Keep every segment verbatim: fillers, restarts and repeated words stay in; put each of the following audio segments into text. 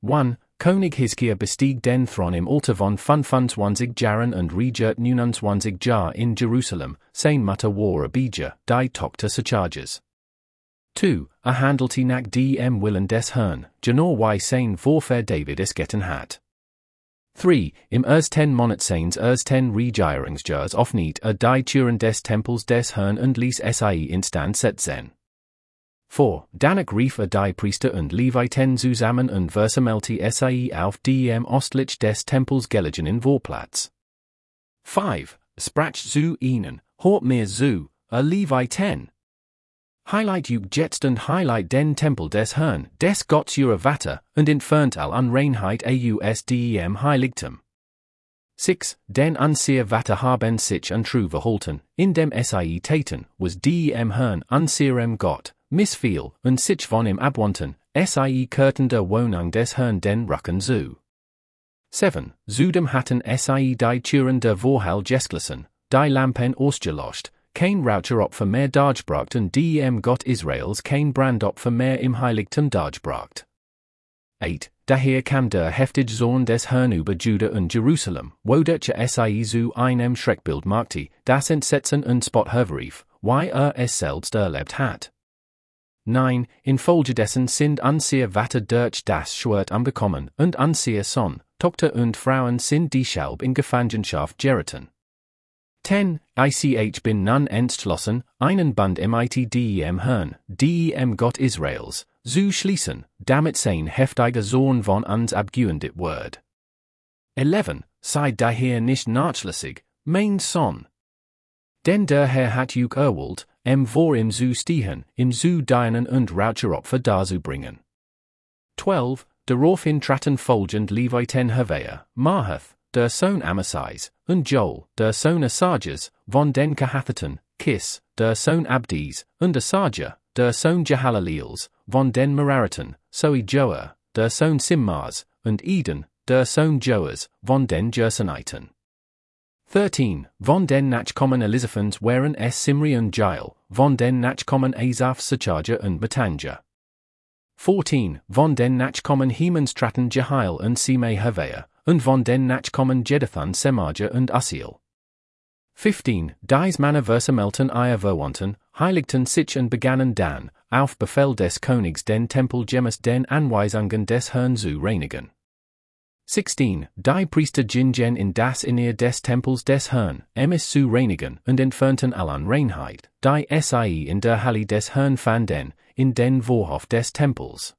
one. König Hiskia bestieg den Thron im Alter von fünfundzwanzig Jahren und regiert neunundzwanzig Jahre in Jerusalem, sein Mutter war Abijah, die Tochter Sacharges. two. Er handelte nach dem Willen des Herrn, genau wie sein Vorfahr David es getan hat. three. Im ersten Monat seines ersten Regierungsjahres offnet er die Türen des Tempels des Herrn und ließ sie instand setzen. four. Danach rief er die Priester und Leviten zusammen und versammelte sie auf dem Ostlich des Tempels gelegen in Vorplatz. five. Sprach zu ihnen, hort mir zu, er Leviten. Highlight you jetzt und highlight den Tempel des Herrn, des Gottes ihrer Vater, und entfernt all Unreinheit aus dem Heiligtum. six. Den Anseher Vater haben sich untrue verhalten, indem sie taten, was dem Herrn Anseherem Gott missfiel, und sich von ihm abwandten, sie kehrten der Wohnung des Herrn den Rücken zu. seven. Zudem hatten sie die Türen der Vorhal geschlossen, die Lampen ausgelöscht, kein Räucheropfer mehr dargebracht und dem Gott Israels kein Brandopfer mehr im Heiligtum dargebracht. eight. Daher kam der heftige Zorn des Herrn über Juda und Jerusalem, wodurch er sie zu einem Schreckbild machte, das Entsetzen und Spott hervorrief, wie er es selbst erlebt hat. nine. Infolgedessen sind Anseher Vater durch das Schwert angekommen, und Anseher Sohn, Tochter und Frauen sind deshalb in Gefangenschaft geraten. ten. Ich bin nun entschlossen, einen Bund mit dem Herrn, dem Gott Israels, zu schließen, damit sein heftiger Zorn von uns abgewendet wird. eleven. Sei daher nicht nachlässig, mein Sohn. Denn der Herr hat euch erwählt, em vor ihm zu stehen, im zu dienen und Räucheropfer darzubringen. twelve. Daraufhin traten folgend Leviten hervor, Mahath, der Sohn Amasais, und Joel, der Sohn Asarjas, von den Kohathiten, Kis, der Sohn Abdis, und Asarja, der Sohn Jehalelels, von den Merariten, sowie Joah, der Sohn Simmars, und Eden, der Sohn Joas, von den Gersoniten. thirteen. Von den Nachkommen Elisaphans waren es Simri und Jael, von den Nachkommen Asaph Sacharja und Matanja. fourteen. Von den Nachkommen Hemans traten Jehiel und Simei hervor, und von den Nachkommen Jeduthun Semaja und Usiel. fifteen. Dies Männer versammelten ihr verwandten, heiligten sich und begannen dann, auf Befehl des Königs den Tempel gemäß den Anweisungen des Herrn zu reinigen. sixteen. Die Priester gingen in das Innere des Tempels des Herrn, emis zu reinigen, und entfernten all Unreinheit, die sie in der Halle des Herrn fanden, in den Vorhof des Tempels.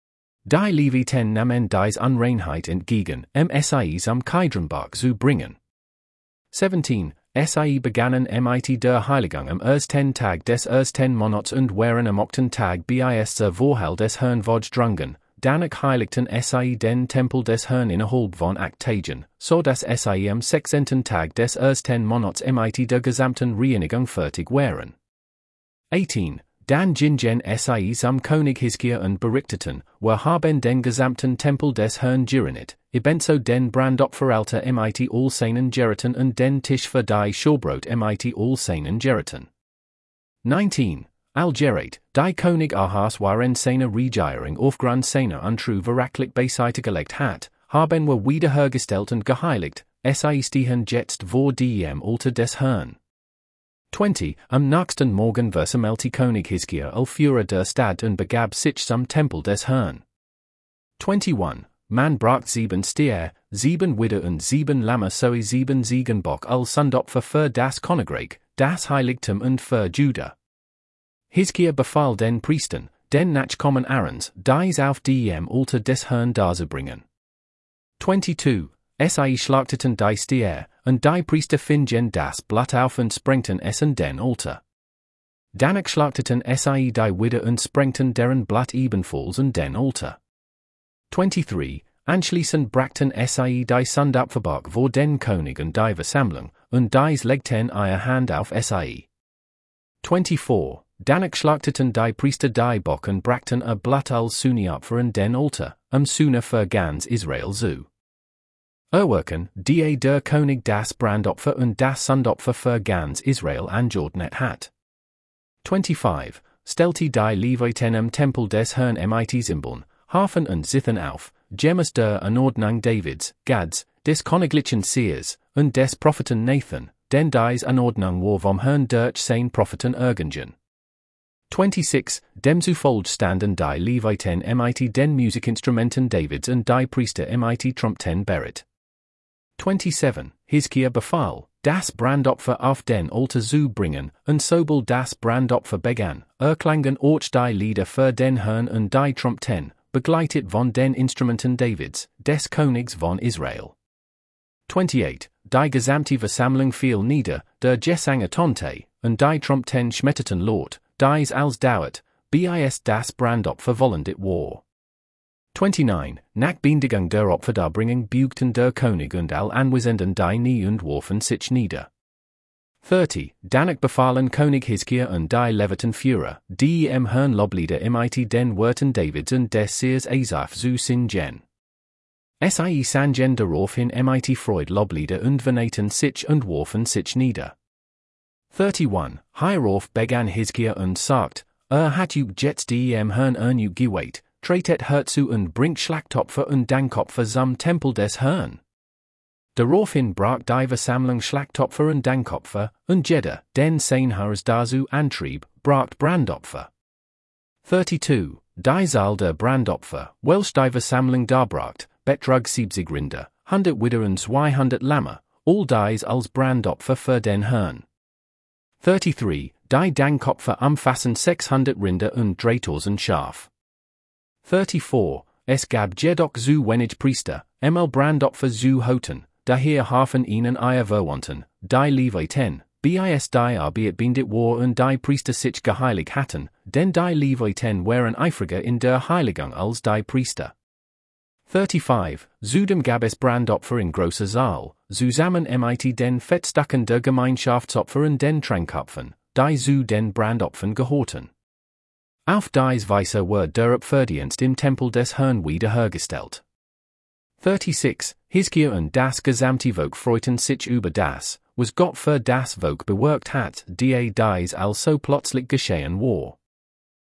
Die Leviten nahmen dies Unreinheit entgegen, um sie am Kidronberg zu bringen. seventeen. Sie begannen mit der Heiligung am ersten Tag des ersten Monats und waren am achten Tag bis zur Vorhal des Herrn vollstrangen. Danach heiligten sie den Tempel des Herrn innerhalb von acht Tagen, so dass sie am sechzehnten Tag des ersten Monats mit der gesamten Reinigung fertig waren. eighteen. Dann gingen sie am König Hiskia und berichteten, wir haben den gesamten Tempel des Herrn gereinigt, ebenso den Brandopferaltar mit all seinen Geraten und den Tisch für die Schaubrot mit all seinen Geraten. nineteen. Al-Gerat, die König Ahas waren seine Regierung aufgrund seiner untrue verracklich beiseite gelegt hat, haben wir wiederhergestellt und geheiligt, sie stehen jetzt vor dem Altar des Herrn. twenty. Am nächsten Morgen versammelte König Hiskia al Führer der Stadt und begab sich zum Tempel des Herrn. twenty-one. Man bracht sieben Stier, sieben Widder und sieben Lämmer sowie sieben Ziegenbock als Sündopfer für das Königreich, das Heiligtum und für Juda. Hiskia befahl den Priestern, den Nachkommen Aarons, dies auf dem Altar des Herrn darzubringen. twenty-two. Sie schlachteten die Stier, und die Priester fingen das Blatt auf und sprengten es an den Altar. Danach schlachteten sie die Widder und sprengten deren Blatt ebenfalls an den Altar. twenty-three. Anschließend brachten sie die Sündopferbock vor den König und die Versammlung, und dies legten ihre Hand auf sie. twenty-four. Danach schlachteten die Priester die Bock und brachten ihr Blatt als Sühneopfer an den Altar, um Sühne für ganz Israel zu erwirken, die der König das Brandopfer und das Sündopfer für ganz Israel angeordnet hat. twenty-five. Stellte die Leviten am Tempel des Herrn mit Zimbeln, Harfen und Zithen auf, Gemas der Anordnung Davids, Gads, des Königlichen Seers, und des Propheten Nathan, den dies Anordnung war vom Herrn durch sein Propheten Ergengen. twenty-six. Dem zufolge standen die Leviten mit den Musikinstrumenten Davids und die Priester mit Trumpeten bereit. twenty-seven. Hiskia befahl, das Brandopfer auf den Altar zu bringen, und sobald das Brandopfer begann, erklangen auch die Lieder für den Herrn und die Trumpeten, begleitet von den Instrumenten Davids, des Königs von Israel. twenty-eight. Die gesamte Versammlung fiel nieder, der Gesang ertönte, und die Trumpeten schmetterten laut, dies als dauert, bis das Brandopfer vollendet war. twenty-nine. Nach Beendigung der Opferdarbringung beugten der König und all Anwesenden die Knie und warfen sich nieder. thirty. Danach befahlen König Hiskia und die Levitenführer, die im Herrn Loblieder mit den Worten Davids und des Seers Asaph zu singen. Sie sangen daraufhin mit Freud Loblieder und vernehten sich und warfen sich nieder. thirty-one. Hierauf begann Hiskia und sagt, er hat euch jetzt die im Herrn Ernu geweiht, tretet herzu und bringt Schlachtopfer und Dankopfer zum Tempel des Herrn. Daraufhin brach die Versammlung Schlachtopfer und Dankopfer, und jeder, den sein Herz dazu antrieb, bracht Brandopfer. thirty-two. Die Zahl der Brandopfer, welch die Versammlung darbracht, betrug siebzig Rinder, hundert Widder und zweihundert Lämmer, all dies als Brandopfer für den Herrn. thirty-three. Die Dankopfer umfassen sechshundert Rinder und dreitausend Schaf. thirty-four. Es gab jedoch zu wenig Priester, emel Brandopfer zu hoten, daher hafen ihnen ihr verwandten, die Leviten, bis die Arbeit beendet war und die Priester sich geheiligt hatten, denn die Leviten waren eifriger in der Heiligung als die Priester. thirty-five. Zudem gab es Brandopfer in großer Zahl, zusammen mit den Fettstacken der Gemeinschaftsopfer und den Trankopfern, die zu den Brandopfern gehorten. Auf dies Weise war der Opferdienst im Tempel des Herrn wiederhergestellt. thirty-six. Hiskia und das gesamte Volk freuten sich über das, was Gott für das Volk bewirkt hat, die dies also plötzlich geschehen war.